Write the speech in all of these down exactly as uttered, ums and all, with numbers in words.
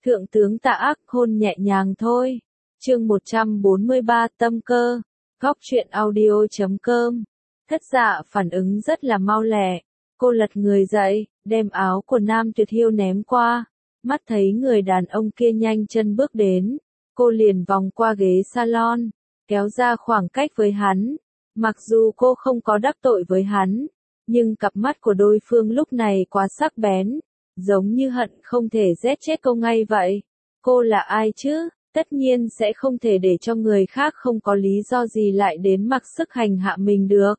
Thượng tướng Tạ Ác hôn nhẹ nhàng thôi. Chương một trăm bốn mươi ba Tâm cơ. Góc truyện audio chấm com. Thất Dạ phản ứng rất là mau lẹ. Cô lật người dậy, đem áo của Nam Tuyệt Hiêu ném qua. Mắt thấy người đàn ông kia nhanh chân bước đến. Cô liền vòng qua ghế salon, kéo ra khoảng cách với hắn. Mặc dù cô không có đắc tội với hắn, nhưng cặp mắt của đối phương lúc này quá sắc bén, giống như hận không thể giết chết cô ngay vậy. Cô là ai chứ? Tất nhiên sẽ không thể để cho người khác không có lý do gì lại đến mặc sức hành hạ mình được.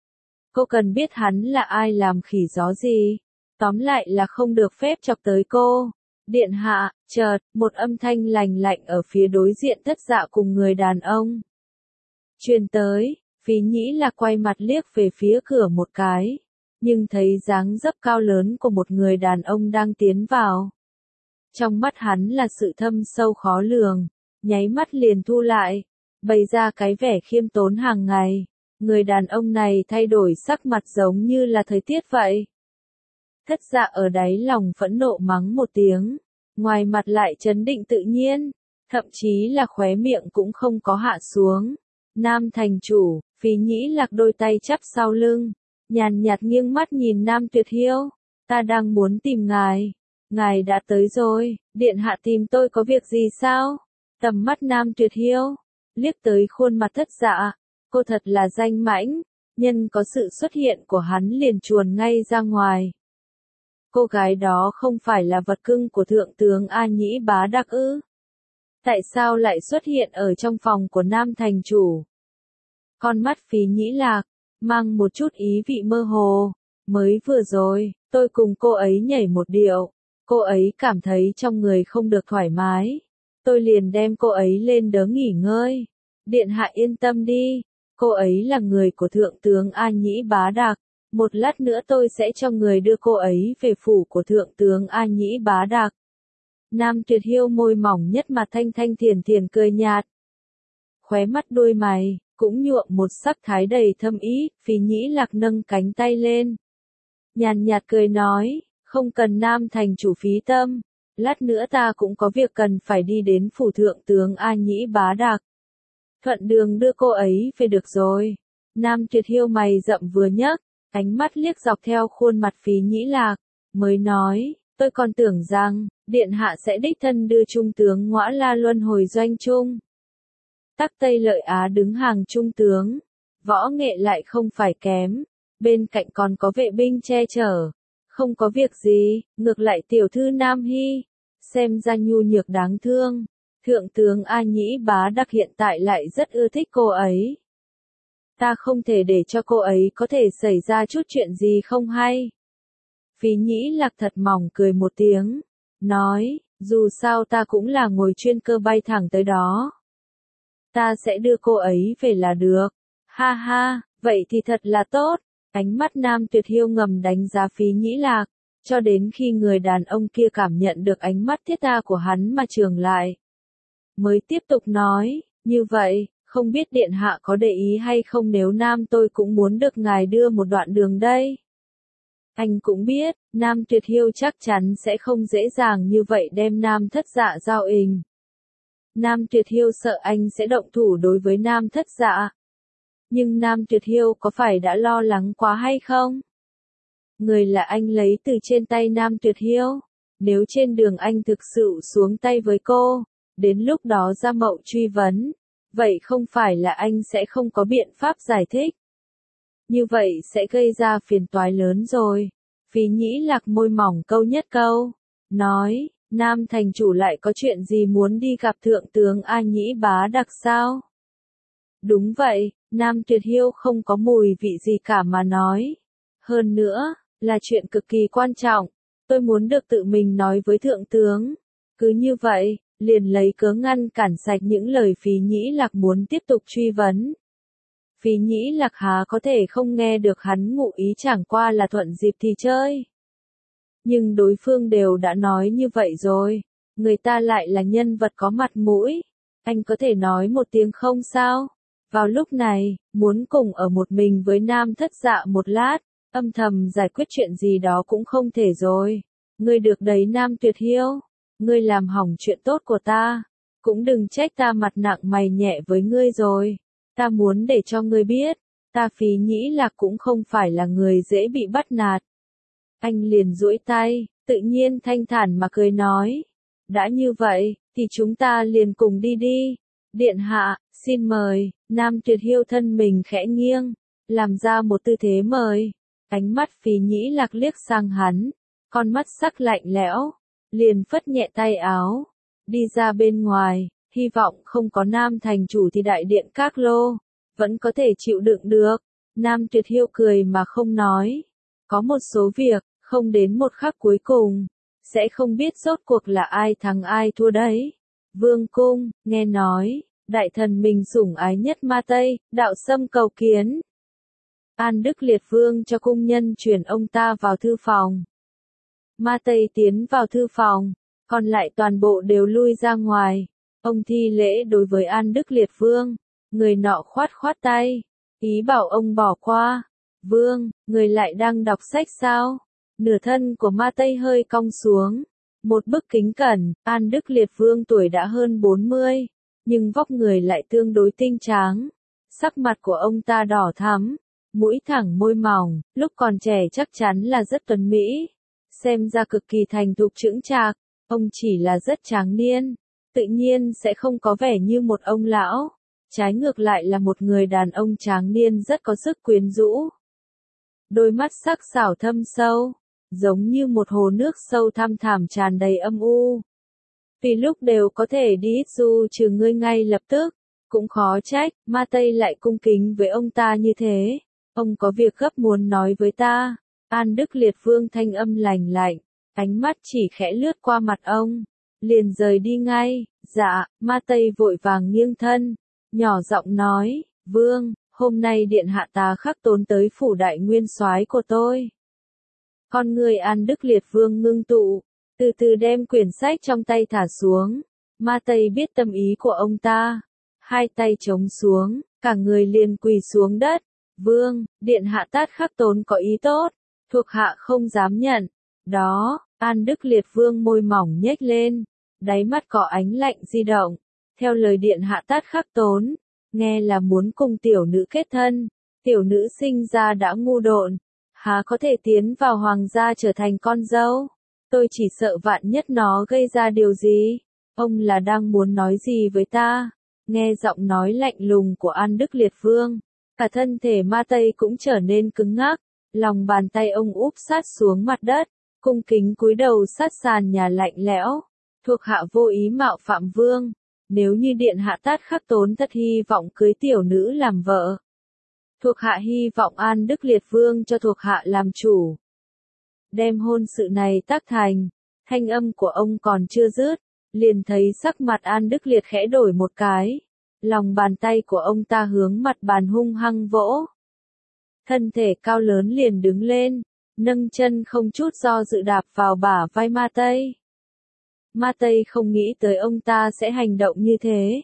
Cô cần biết hắn là ai làm khỉ gió gì. Tóm lại là không được phép chọc tới cô. Điện hạ, chợt, một âm thanh lành lạnh ở phía đối diện Thất Dạ cùng người đàn ông truyền tới. Phí Nhĩ Lạc quay mặt liếc về phía cửa một cái, nhưng thấy dáng dấp cao lớn của một người đàn ông đang tiến vào. Trong mắt hắn là sự thâm sâu khó lường, nháy mắt liền thu lại, bày ra cái vẻ khiêm tốn hàng ngày. Người đàn ông này thay đổi sắc mặt giống như là thời tiết vậy. Thất Dạ ở đáy lòng phẫn nộ mắng một tiếng, ngoài mặt lại trấn định tự nhiên, thậm chí là khóe miệng cũng không có hạ xuống. Nam thành chủ, Phí Nhĩ Lạc đôi tay chắp sau lưng, nhàn nhạt nghiêng mắt nhìn Nam Tuyệt Hiêu. Ta đang muốn tìm ngài. Ngài đã tới rồi, điện hạ tìm tôi có việc gì sao? Tầm mắt Nam Tuyệt Hiêu liếc tới khuôn mặt Thất Dạ, cô thật là danh mãnh, nhân có sự xuất hiện của hắn liền chuồn ngay ra ngoài. Cô gái đó không phải là vật cưng của thượng tướng A Nhĩ Bá Đặc ư? Tại sao lại xuất hiện ở trong phòng của Nam thành chủ? Con mắt Phí Nhĩ Lạc mang một chút ý vị mơ hồ. Mới vừa rồi, tôi cùng cô ấy nhảy một điệu, cô ấy cảm thấy trong người không được thoải mái. Tôi liền đem cô ấy lên đỡ nghỉ ngơi. Điện hạ yên tâm đi, cô ấy là người của thượng tướng A Nhĩ Bá Đặc. Một lát nữa tôi sẽ cho người đưa cô ấy về phủ của thượng tướng A Nhĩ Bá Đặc. Nam Tuyệt Hiêu môi mỏng nhất mặt thanh thanh thiền thiền cười nhạt. Khóe mắt đôi mày cũng nhuộm một sắc thái đầy thâm ý. Phí Nhĩ Lạc nâng cánh tay lên, nhàn nhạt cười nói, không cần Nam thành chủ phí tâm, lát nữa ta cũng có việc cần phải đi đến phủ thượng tướng A Nhĩ Bá Đặc. Thuận đường đưa cô ấy về được rồi. Nam Tuyệt Hiêu mày rậm vừa nhấc, ánh mắt liếc dọc theo khuôn mặt Phí Nhĩ Lạc, mới nói, tôi còn tưởng rằng, điện hạ sẽ đích thân đưa trung tướng Ngõa La luân hồi doanh trung. Tắc Tây Lợi Á đứng hàng trung tướng, võ nghệ lại không phải kém, bên cạnh còn có vệ binh che chở, không có việc gì. Ngược lại tiểu thư Nam Hy, xem ra nhu nhược đáng thương. Thượng tướng A Nhĩ Bá Đặc hiện tại lại rất ưa thích cô ấy. Ta không thể để cho cô ấy có thể xảy ra chút chuyện gì không hay. Phí Nhĩ Lạc thật mỏng cười một tiếng, nói, dù sao ta cũng là ngồi chuyên cơ bay thẳng tới đó. Ta sẽ đưa cô ấy về là được. Ha ha, vậy thì thật là tốt. Ánh mắt Nam Tuyệt Hiêu ngầm đánh giá Phí Nhĩ Lạc, cho đến khi người đàn ông kia cảm nhận được ánh mắt thiết tha của hắn mà trường lại. Mới tiếp tục nói, như vậy, không biết điện hạ có để ý hay không nếu Nam tôi cũng muốn được ngài đưa một đoạn đường đây. Anh cũng biết, Nam Tuyệt Hiêu chắc chắn sẽ không dễ dàng như vậy đem Nam Thất Dạ giao ình. Nam Tuyệt Hiêu sợ anh sẽ động thủ đối với Nam Thất Dạ. Nhưng Nam Tuyệt Hiêu có phải đã lo lắng quá hay không? Người là anh lấy từ trên tay Nam Tuyệt Hiêu. Nếu trên đường anh thực sự xuống tay với cô, đến lúc đó ra mậu truy vấn, vậy không phải là anh sẽ không có biện pháp giải thích. Như vậy sẽ gây ra phiền toái lớn rồi. Phí Nhĩ Lạc môi mỏng câu nhất câu, nói, Nam thành chủ lại có chuyện gì muốn đi gặp thượng tướng A Nhĩ Bá Đặc sao? Đúng vậy, Nam Tuyệt Hiêu không có mùi vị gì cả mà nói. Hơn nữa, là chuyện cực kỳ quan trọng, tôi muốn được tự mình nói với thượng tướng. Cứ như vậy, liền lấy cớ ngăn cản sạch những lời Phí Nhĩ Lạc muốn tiếp tục truy vấn. Phí Nhĩ Lạc há có thể không nghe được hắn ngụ ý, chẳng qua là thuận dịp thì chơi. Nhưng đối phương đều đã nói như vậy rồi, người ta lại là nhân vật có mặt mũi, anh có thể nói một tiếng không sao? Vào lúc này, muốn cùng ở một mình với Nam Thất Dạ một lát, âm thầm giải quyết chuyện gì đó cũng không thể rồi. Ngươi được đấy Nam Tuyệt Hiêu. ngươi làm hỏng chuyện tốt của ta, cũng đừng trách ta mặt nặng mày nhẹ với ngươi rồi. Ta muốn để cho ngươi biết, ta Phí Nhĩ Lạc cũng không phải là người dễ bị bắt nạt. Anh liền duỗi tay, tự nhiên thanh thản mà cười nói. Đã như vậy, thì chúng ta liền cùng đi đi. Điện hạ, xin mời. Nam Tuyệt Hiêu thân mình khẽ nghiêng, làm ra một tư thế mời. Ánh mắt Phí Nhĩ Lạc liếc sang hắn, con mắt sắc lạnh lẽo, liền phất nhẹ tay áo, đi ra bên ngoài, hy vọng không có Nam thành chủ thì đại điện Các Lô, vẫn có thể chịu đựng được. Nam Tuyệt Hiêu cười mà không nói. Có một số việc, không đến một khắc cuối cùng, sẽ không biết rốt cuộc là ai thắng ai thua đấy. Vương cung, nghe nói, đại thần mình sủng ái nhất Ma Tây, đạo xâm cầu kiến. An Đức Liệt Vương cho cung nhân chuyển ông ta vào thư phòng. Ma Tây tiến vào thư phòng, còn lại toàn bộ đều lui ra ngoài. Ông thi lễ đối với An Đức Liệt Vương, người nọ khoát khoát tay, ý bảo ông bỏ qua. Vương, người lại đang đọc sách sao? Nửa thân của Ma Tây hơi cong xuống. Một bức kính cẩn, An Đức Liệt Vương tuổi đã hơn bốn mươi, nhưng vóc người lại tương đối tinh tráng. Sắc mặt của ông ta đỏ thắm, mũi thẳng môi mỏng, lúc còn trẻ chắc chắn là rất tuấn mỹ. Xem ra cực kỳ thành thục chững chạc, ông chỉ là rất tráng niên, tự nhiên sẽ không có vẻ như một ông lão. Trái ngược lại là một người đàn ông tráng niên rất có sức quyến rũ. Đôi mắt sắc sảo thâm sâu, giống như một hồ nước sâu thăm thẳm tràn đầy âm u. Vì lúc đều có thể đi ít du trừ ngươi ngay lập tức, cũng khó trách, Ma Tây lại cung kính với ông ta như thế. Ông có việc gấp muốn nói với ta. An Đức Liệt Vương thanh âm lành lạnh, ánh mắt chỉ khẽ lướt qua mặt ông, liền rời đi ngay. Dạ, Ma Tây vội vàng nghiêng thân, nhỏ giọng nói, Vương, hôm nay điện hạ ta khắc tốn tới phủ đại nguyên soái của tôi. Con người An Đức Liệt Vương ngưng tụ, từ từ đem quyển sách trong tay thả xuống. Ma Tây biết tâm ý của ông ta, hai tay chống xuống, cả người liền quỳ xuống đất. Vương, điện hạ tát khắc tốn có ý tốt, thuộc hạ không dám nhận. Đó, An Đức Liệt Vương môi mỏng nhếch lên, đáy mắt có ánh lạnh di động. Theo lời điện hạ tát khắc tốn, nghe là muốn cùng tiểu nữ kết thân. Tiểu nữ sinh ra đã ngu độn, há có thể tiến vào hoàng gia trở thành con dâu. Tôi chỉ sợ vạn nhất nó gây ra điều gì. Ông là đang muốn nói gì với ta? Nghe giọng nói lạnh lùng của An Đức Liệt Vương, cả thân thể Ma Tây cũng trở nên cứng ngắc, lòng bàn tay ông úp sát xuống mặt đất, cung kính cúi đầu sát sàn nhà lạnh lẽo. Thuộc hạ vô ý mạo phạm Vương, nếu như điện hạ tát khắc tốn thật hy vọng cưới tiểu nữ làm vợ. Thuộc hạ hy vọng An Đức Liệt Vương cho thuộc hạ làm chủ. Đem hôn sự này tác thành, thanh âm của ông còn chưa dứt, liền thấy sắc mặt An Đức Liệt khẽ đổi một cái. Lòng bàn tay của ông ta hướng mặt bàn hung hăng vỗ. Thân thể cao lớn liền đứng lên, nâng chân không chút do dự đạp vào bả vai Ma Tây. Ma Tây không nghĩ tới ông ta sẽ hành động như thế.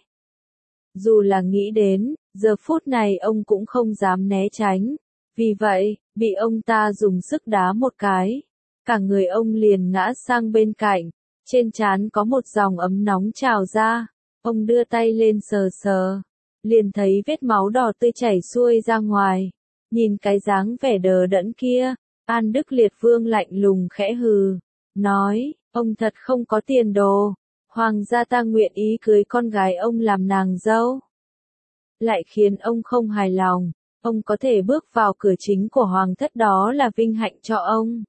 Dù là nghĩ đến, giờ phút này ông cũng không dám né tránh. Vì vậy, bị ông ta dùng sức đá một cái, cả người ông liền ngã sang bên cạnh, trên trán có một dòng ấm nóng trào ra. Ông đưa tay lên sờ sờ, liền thấy vết máu đỏ tươi chảy xuôi ra ngoài. Nhìn cái dáng vẻ đờ đẫn kia, An Đức Liệt Vương lạnh lùng khẽ hừ, nói, ông thật không có tiền đồ. Hoàng gia ta nguyện ý cưới con gái ông làm nàng dâu. Lại khiến ông không hài lòng, ông có thể bước vào cửa chính của hoàng thất đó là vinh hạnh cho ông.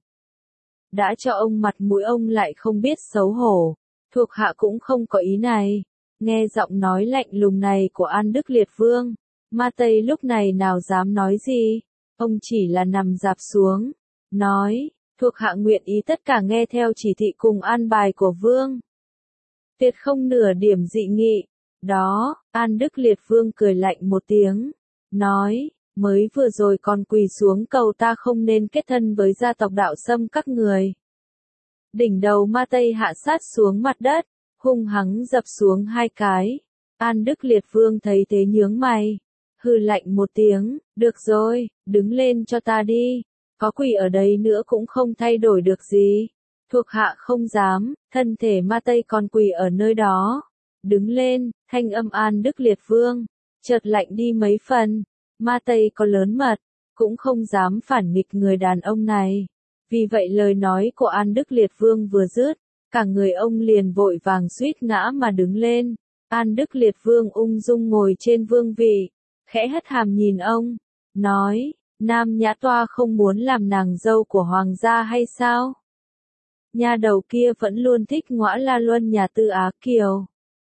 Đã cho ông mặt mũi ông lại không biết xấu hổ, thuộc hạ cũng không có ý này. Nghe giọng nói lạnh lùng này của An Đức Liệt Vương, Ma Tây lúc này nào dám nói gì, ông chỉ là nằm dạp xuống, nói, thuộc hạ nguyện ý tất cả nghe theo chỉ thị cùng an bài của Vương. Tuyệt không nửa điểm dị nghị. Đó, An Đức Liệt Vương cười lạnh một tiếng, nói, mới vừa rồi còn quỳ xuống cầu ta không nên kết thân với gia tộc đạo xâm các người. Đỉnh đầu Ma Tây hạ sát xuống mặt đất, hung hăng dập xuống hai cái. An Đức Liệt Vương thấy thế nhướng mày, hừ lạnh một tiếng, được rồi, đứng lên cho ta đi, có quỳ ở đây nữa cũng không thay đổi được gì. Thuộc hạ không dám, thân thể Ma Tây còn quỳ ở nơi đó. Đứng lên, thanh âm An Đức Liệt Vương, chợt lạnh đi mấy phần. Ma Tây có lớn mật, cũng không dám phản nghịch người đàn ông này. Vì vậy lời nói của An Đức Liệt Vương vừa dứt, cả người ông liền vội vàng suýt ngã mà đứng lên. An Đức Liệt Vương ung dung ngồi trên vương vị, khẽ hất hàm nhìn ông, nói, Nam Nhã Toa không muốn làm nàng dâu của hoàng gia hay sao? Nhà đầu kia vẫn luôn thích Ngõa La Luân nhà Tư Á Kiều.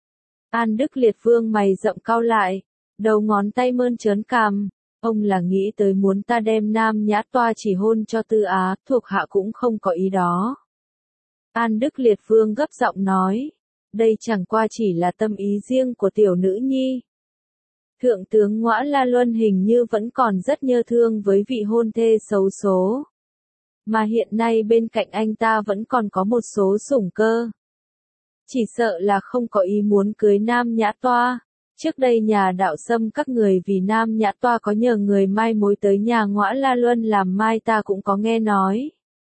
An Đức Liệt Vương mày rậm cau lại, đầu ngón tay mơn trớn cằm, ông là nghĩ tới muốn ta đem Nam Nhã Toa chỉ hôn cho Tư Á, thuộc hạ cũng không có ý đó. An Đức Liệt Vương gấp giọng nói, đây chẳng qua chỉ là tâm ý riêng của tiểu nữ nhi. Thượng tướng Ngõa La Luân hình như vẫn còn rất nhớ thương với vị hôn thê xấu số. Mà hiện nay bên cạnh anh ta vẫn còn có một số sủng cơ. Chỉ sợ là không có ý muốn cưới Nam Nhã Toa. Trước đây nhà đạo Sâm các người vì Nam Nhã Toa có nhờ người mai mối tới nhà Ngõa La Luân làm mai ta cũng có nghe nói.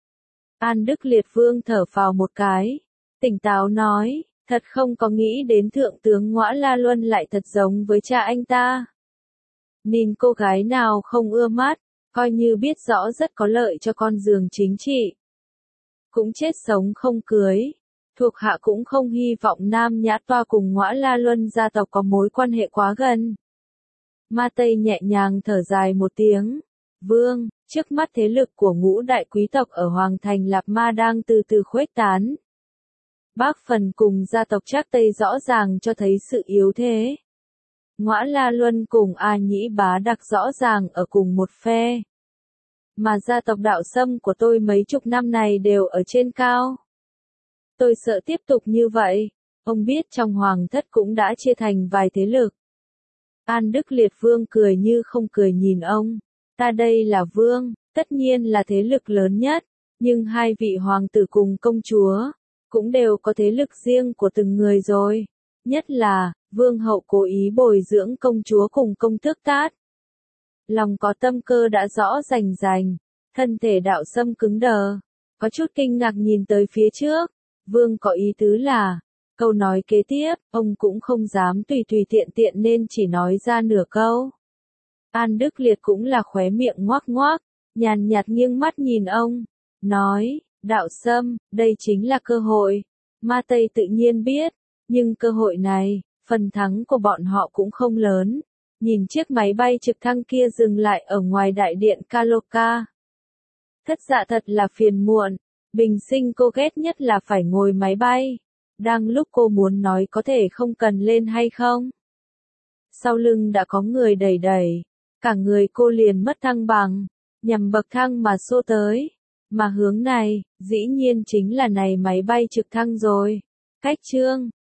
An Đức Liệt Vương thở phào một cái, tỉnh táo nói, thật không có nghĩ đến thượng tướng Ngõa La Luân lại thật giống với cha anh ta. Nhìn cô gái nào không ưa mắt, coi như biết rõ rất có lợi cho con giường chính trị. Cũng chết sống không cưới. Thuộc hạ cũng không hy vọng Nam Nhã Toa cùng Ngõa La Luân gia tộc có mối quan hệ quá gần. Ma Tây nhẹ nhàng thở dài một tiếng. Vương, trước mắt thế lực của ngũ đại quý tộc ở Hoàng thành Lạp Ma đang từ từ khuếch tán. Bác Phần cùng gia tộc Trác Tây rõ ràng cho thấy sự yếu thế. Ngõa La Luân cùng A Nhĩ Bá Đặc rõ ràng ở cùng một phe. Mà gia tộc đạo Sâm của tôi mấy chục năm này đều ở trên cao. Tôi sợ tiếp tục như vậy, ông biết trong hoàng thất cũng đã chia thành vài thế lực. An Đức Liệt Vương cười như không cười nhìn ông, ta đây là vương, tất nhiên là thế lực lớn nhất, nhưng hai vị hoàng tử cùng công chúa, cũng đều có thế lực riêng của từng người rồi. Nhất là, vương hậu cố ý bồi dưỡng công chúa cùng công tước Tát. Lòng có tâm cơ đã rõ rành rành, thân thể đạo Sâm cứng đờ, có chút kinh ngạc nhìn tới phía trước. Vương có ý tứ là, câu nói kế tiếp, ông cũng không dám tùy tùy tiện tiện nên chỉ nói ra nửa câu. An Đức Liệt cũng là khóe miệng ngoác ngoác, nhàn nhạt nghiêng mắt nhìn ông, nói, đạo Sâm, đây chính là cơ hội. Ma Tây tự nhiên biết, nhưng cơ hội này, phần thắng của bọn họ cũng không lớn. Nhìn chiếc máy bay trực thăng kia dừng lại ở ngoài đại điện Kaloka. Thất dạ thật là phiền muộn. Bình sinh cô ghét nhất là phải ngồi máy bay. Đang lúc cô muốn nói có thể không cần lên hay không. Sau lưng đã có người đẩy đẩy. Cả người cô liền mất thăng bằng. Nhằm bậc thang mà xô tới. Mà hướng này, dĩ nhiên chính là này máy bay trực thăng rồi. Cách chương.